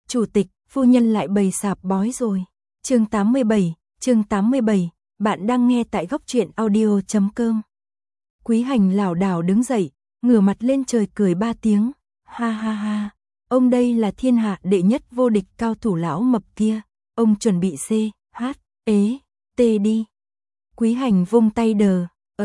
Chủ tịch, phu nhân lại bày sạp bói rồi. Chương 87, bạn đang nghe tại góc truyện audio.com. Quý Hành lảo đảo đứng dậy, ngửa mặt lên trời cười 3 tiếng. Ha ha ha, ông đây là thiên hạ đệ nhất vô địch cao thủ lão mập kia. Ông chuẩn bị C, H, E, T đi. Quý Hành vung tay đờ,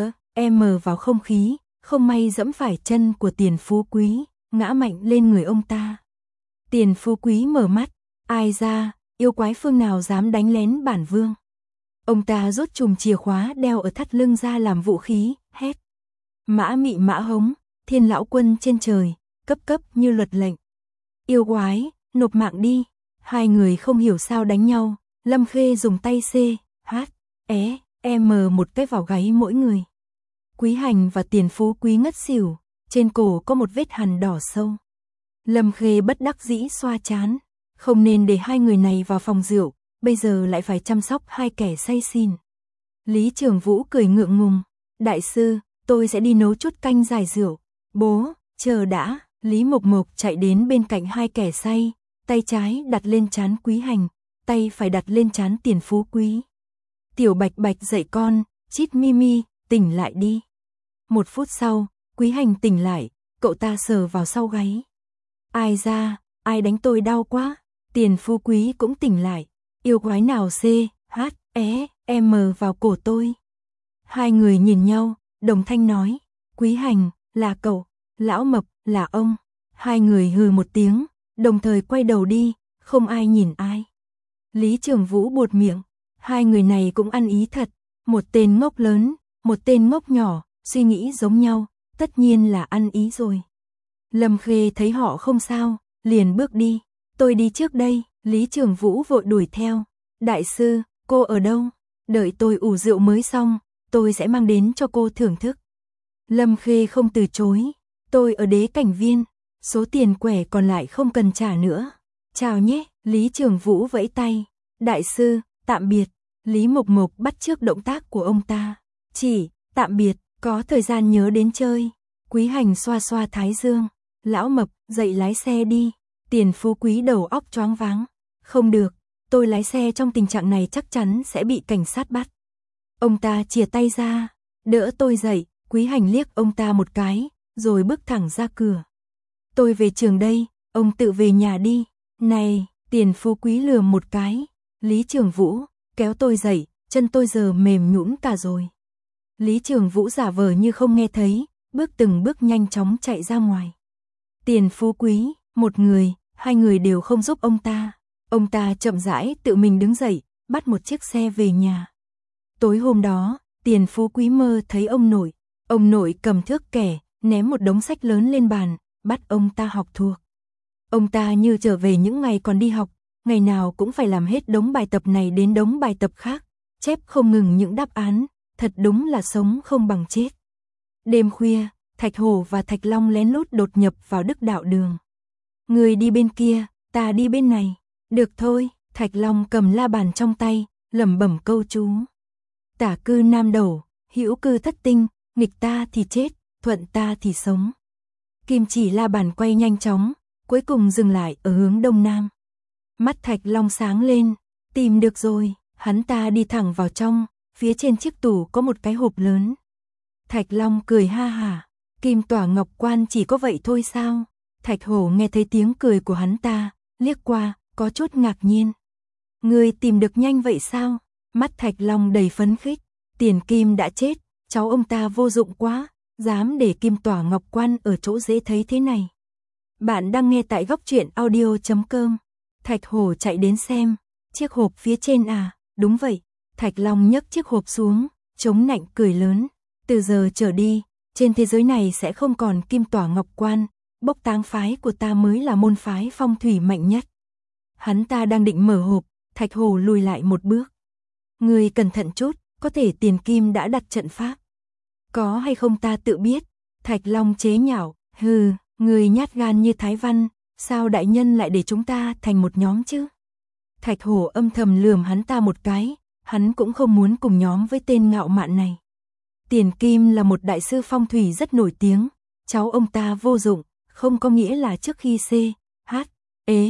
M vào không khí, không may dẫm phải chân của Tiền Phú Quý, ngã mạnh lên người ông ta. Tiền Phú Quý mở mắt, ai ra, yêu quái phương nào dám đánh lén bản vương. Ông ta rút chùm chìa khóa đeo ở thắt lưng ra làm vũ khí, hét. Mã mị mã hống, Thiên lão quân trên trời, cấp như luật lệnh. Yêu quái, nộp mạng đi. Hai người không hiểu sao đánh nhau, Lâm Khê dùng tay C, H, E, M một cái vào gáy mỗi người. Quý Hành và Tiền Phú Quý ngất xỉu, trên cổ có một vết hằn đỏ sâu. Lâm Khê bất đắc dĩ xoa trán, không nên để hai người này vào phòng rượu, bây giờ lại phải chăm sóc hai kẻ say xỉn. Lý Trường Vũ cười ngượng ngùng, đại sư, tôi sẽ đi nấu chút canh giải rượu. Bố, chờ đã. Lý Mộc Mộc chạy đến bên cạnh hai kẻ say, tay trái đặt lên trán Quý Hành, tay phải đặt lên trán Tiền Phú Quý. Tiểu Bạch Bạch dậy con, chít Mimi, tỉnh lại đi. 1 phút sau, Quý Hành tỉnh lại, cậu ta sờ vào sau gáy. Ai ra, ai đánh tôi đau quá. Tiền Phú Quý cũng tỉnh lại, yêu quái nào C, H, E, M vào cổ tôi. Hai người nhìn nhau, đồng thanh nói, Quý Hành, là cậu, lão mập, là ông. Hai người hừ một tiếng, đồng thời quay đầu đi, không ai nhìn ai. Lý Trường Vũ buột miệng, hai người này cũng ăn ý thật, một tên ngốc lớn, một tên ngốc nhỏ, suy nghĩ giống nhau, tất nhiên là ăn ý rồi. Lâm Khê thấy họ không sao, liền bước đi, tôi đi trước đây. Lý Trường Vũ vội đuổi theo, đại sư, cô ở đâu? Đợi tôi ủ rượu mới xong, tôi sẽ mang đến cho cô thưởng thức. Lâm Khê không từ chối, tôi ở Đế Cảnh Viên, số tiền quẻ còn lại không cần trả nữa. Chào nhé. Lý Trường Vũ vẫy tay, đại sư, tạm biệt. Lý Mộc Mộc bắt chước động tác của ông ta, chỉ, tạm biệt, có thời gian nhớ đến chơi. Quý Hành xoa xoa thái dương, lão mập, dậy lái xe đi. Tiền Phú Quý đầu óc choáng váng, không được, tôi lái xe trong tình trạng này chắc chắn sẽ bị cảnh sát bắt. Ông ta chìa tay ra, đỡ tôi dậy. Quý Hành liếc ông ta một cái, rồi bước thẳng ra cửa. Tôi về trường đây, ông tự về nhà đi. Này, Tiền Phú Quý lườm một cái. Lý Trường Vũ, kéo tôi dậy, chân tôi giờ mềm nhũn cả rồi. Lý Trường Vũ giả vờ như không nghe thấy, từng bước nhanh chóng chạy ra ngoài. Tiền Phú Quý, một người, hai người đều không giúp ông ta. Ông ta chậm rãi tự mình đứng dậy, bắt một chiếc xe về nhà. Tối hôm đó, Tiền Phú Quý mơ thấy ông nội. Ông nội cầm thước kẻ, ném một đống sách lớn lên bàn, bắt ông ta học thuộc. Ông ta như trở về những ngày còn đi học, ngày nào cũng phải làm hết đống bài tập này đến đống bài tập khác, chép không ngừng những đáp án, thật đúng là sống không bằng chết. Đêm khuya, Thạch Hổ và Thạch Long lén lút đột nhập vào Đức Đạo Đường. Người đi bên kia, ta đi bên này. Được thôi. Thạch Long cầm la bàn trong tay, lẩm bẩm câu chú. Tả cư nam đầu, hữu cư thất tinh, nghịch ta thì chết, thuận ta thì sống. Kim chỉ la bàn quay nhanh chóng, cuối cùng dừng lại ở hướng đông nam. Mắt Thạch Long sáng lên, tìm được rồi. Hắn ta đi thẳng vào trong, phía trên chiếc tủ có một cái hộp lớn. Thạch Long cười ha hả, Kim Tỏa Ngọc Quan chỉ có vậy thôi sao? Thạch Hổ nghe thấy tiếng cười của hắn ta, liếc qua, có chút ngạc nhiên. Người tìm được nhanh vậy sao? Mắt Thạch Long đầy phấn khích, Tiền Kim đã chết, cháu ông ta vô dụng quá, dám để Kim Tỏa Ngọc Quan ở chỗ dễ thấy thế này. Bạn đang nghe tại góc truyện audio.com. Thạch Hổ chạy đến xem, chiếc hộp phía trên à, đúng vậy. Thạch Long nhấc chiếc hộp xuống, chống nạnh cười lớn. Từ giờ trở đi, trên thế giới này sẽ không còn Kim Tỏa Ngọc Quan, Bốc Táng phái của ta mới là môn phái phong thủy mạnh nhất. Hắn ta đang định mở hộp, Thạch Hổ lùi lại một bước. Người cẩn thận chút, có thể Tiền Kim đã đặt trận pháp. Có hay không ta tự biết. Thạch Long chế nhạo, hừ, người nhát gan như Thái Văn, sao đại nhân lại để chúng ta thành một nhóm chứ? Thạch Hổ âm thầm lườm hắn ta một cái, hắn cũng không muốn cùng nhóm với tên ngạo mạn này. Tiền Kim là một đại sư phong thủy rất nổi tiếng, cháu ông ta vô dụng, không có nghĩa là trước khi C, H, E,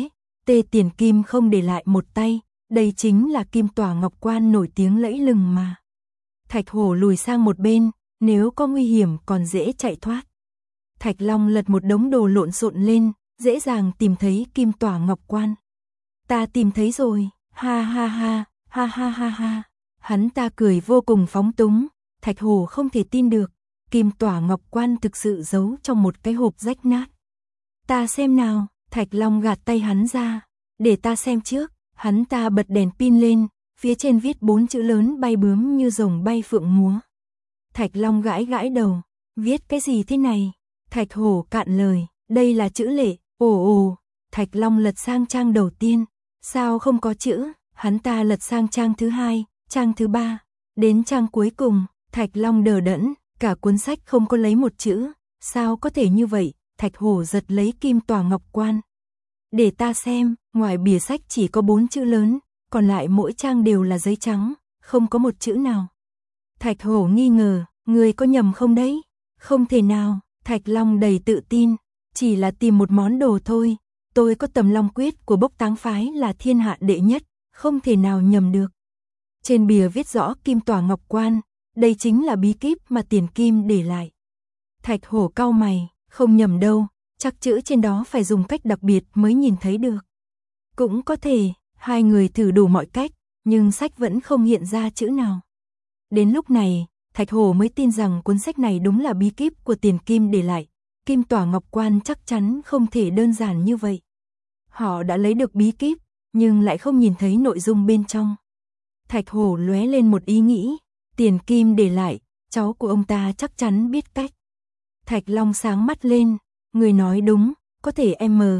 Tê Tiền Kim không để lại một tay, đây chính là kim tỏa ngọc quan nổi tiếng lẫy lừng mà. Thạch Hổ lùi sang một bên, nếu có nguy hiểm còn dễ chạy thoát. Thạch Long lật một đống đồ lộn xộn lên, dễ dàng tìm thấy kim tỏa ngọc quan. Ta tìm thấy rồi, ha ha ha, ha ha ha ha. Hắn ta cười vô cùng phóng túng, Thạch Hổ không thể tin được, kim tỏa ngọc quan thực sự giấu trong một cái hộp rách nát. Ta xem nào, Thạch Long gạt tay hắn ra, để ta xem trước. Hắn ta bật đèn pin lên, phía trên viết 4 chữ lớn bay bướm như rồng bay phượng múa. Thạch Long gãi gãi đầu, viết cái gì thế này? Thạch Hổ cạn lời, đây là chữ lệ. Ồ ồ, Thạch Long lật sang trang đầu tiên, sao không có chữ? Hắn ta lật sang trang thứ 2, trang thứ 3, đến trang cuối cùng, Thạch Long đờ đẫn, cả cuốn sách không có lấy một chữ, sao có thể như vậy? Thạch Hổ giật lấy kim tỏa ngọc quan. Để ta xem, ngoài bìa sách chỉ có 4 chữ lớn, còn lại mỗi trang đều là giấy trắng, không có một chữ nào. Thạch Hổ nghi ngờ, người có nhầm không đấy? Không thể nào, Thạch Long đầy tự tin, chỉ là tìm một món đồ thôi, tôi có Tầm Long Quyết của Bốc Táng phái là thiên hạ đệ nhất, không thể nào nhầm được. Trên bìa viết rõ kim tỏa ngọc quan, đây chính là bí kíp mà Tiền Kim để lại. Thạch Hổ cau mày, không nhầm đâu, chắc chữ trên đó phải dùng cách đặc biệt mới nhìn thấy được. Cũng có thể, hai người thử đủ mọi cách, nhưng sách vẫn không hiện ra chữ nào. Đến lúc này, Thạch Hổ mới tin rằng cuốn sách này đúng là bí kíp của Tiền Kim để lại. Kim tỏa ngọc quan chắc chắn không thể đơn giản như vậy. Họ đã lấy được bí kíp, nhưng lại không nhìn thấy nội dung bên trong. Thạch Hổ lóe lên một ý nghĩ, Tiền Kim để lại, cháu của ông ta chắc chắn biết cách. Thạch Long sáng mắt lên, người nói đúng, có thể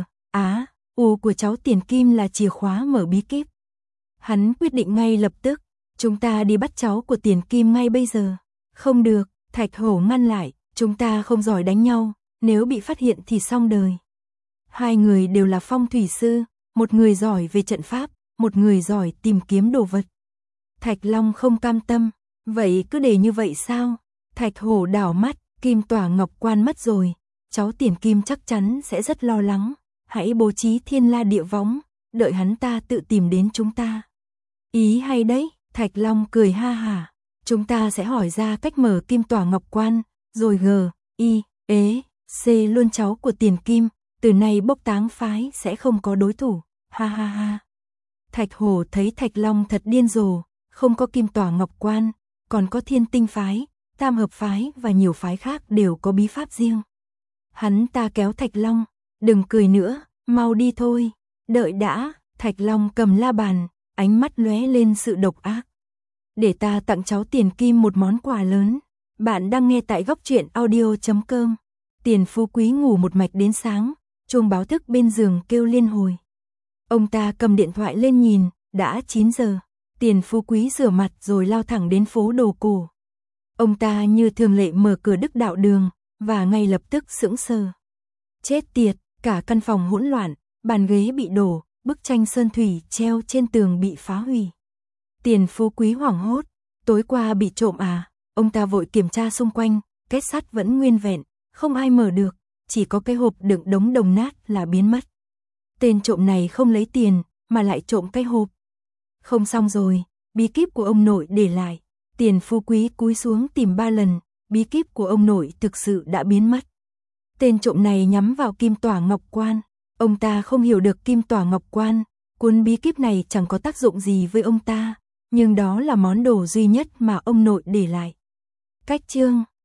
U của cháu Tiền Kim là chìa khóa mở bí kíp. Hắn quyết định ngay lập tức, chúng ta đi bắt cháu của Tiền Kim ngay bây giờ. Không được, Thạch Hổ ngăn lại, chúng ta không giỏi đánh nhau, nếu bị phát hiện thì xong đời. Hai người đều là phong thủy sư, một người giỏi về trận pháp, một người giỏi tìm kiếm đồ vật. Thạch Long không cam tâm, vậy cứ để như vậy sao? Thạch Hổ đảo mắt, kim tỏa ngọc quan mất rồi, cháu Tiền Kim chắc chắn sẽ rất lo lắng, hãy bố trí thiên la địa võng, đợi hắn ta tự tìm đến chúng ta. Ý hay đấy, Thạch Long cười ha hả, chúng ta sẽ hỏi ra cách mở kim tỏa ngọc quan, rồi C luôn cháu của Tiền Kim, từ nay Bốc Táng phái sẽ không có đối thủ, ha ha ha. Thạch Hổ thấy Thạch Long thật điên rồ, không có kim tỏa ngọc quan, còn có Thiên Tinh phái, Tam Hợp phái và nhiều phái khác đều có bí pháp riêng. Hắn ta kéo Thạch Long, đừng cười nữa, mau đi thôi, đợi đã. Thạch Long cầm la bàn, ánh mắt lóe lên sự độc ác. Để ta tặng cháu Tiền Kim một món quà lớn. Bạn đang nghe tại Góc Truyện Audio.com. Tiền Phú Quý ngủ một mạch đến sáng, chuông báo thức bên giường kêu liên hồi. Ông ta cầm điện thoại lên nhìn, đã 9 giờ. Tiền Phú Quý rửa mặt rồi lao thẳng đến phố đồ cổ. Ông ta như thường lệ mở cửa Đức Đạo Đường, và ngay lập tức sững sờ. Chết tiệt, cả căn phòng hỗn loạn, bàn ghế bị đổ, bức tranh sơn thủy treo trên tường bị phá hủy. Tiền Phú Quý hoảng hốt, tối qua bị trộm à? Ông ta vội kiểm tra xung quanh, kết sắt vẫn nguyên vẹn, không ai mở được, chỉ có cái hộp đựng đống đồng nát là biến mất. Tên trộm này không lấy tiền, mà lại trộm cái hộp. Không xong rồi, bí kíp của ông nội để lại. Tiền Phú Quý cúi xuống tìm 3 lần, bí kíp của ông nội thực sự đã biến mất. Tên trộm này nhắm vào kim tỏa ngọc quan. Ông ta không hiểu được kim tỏa ngọc quan, cuốn bí kíp này chẳng có tác dụng gì với ông ta, nhưng đó là món đồ duy nhất mà ông nội để lại. Cách chương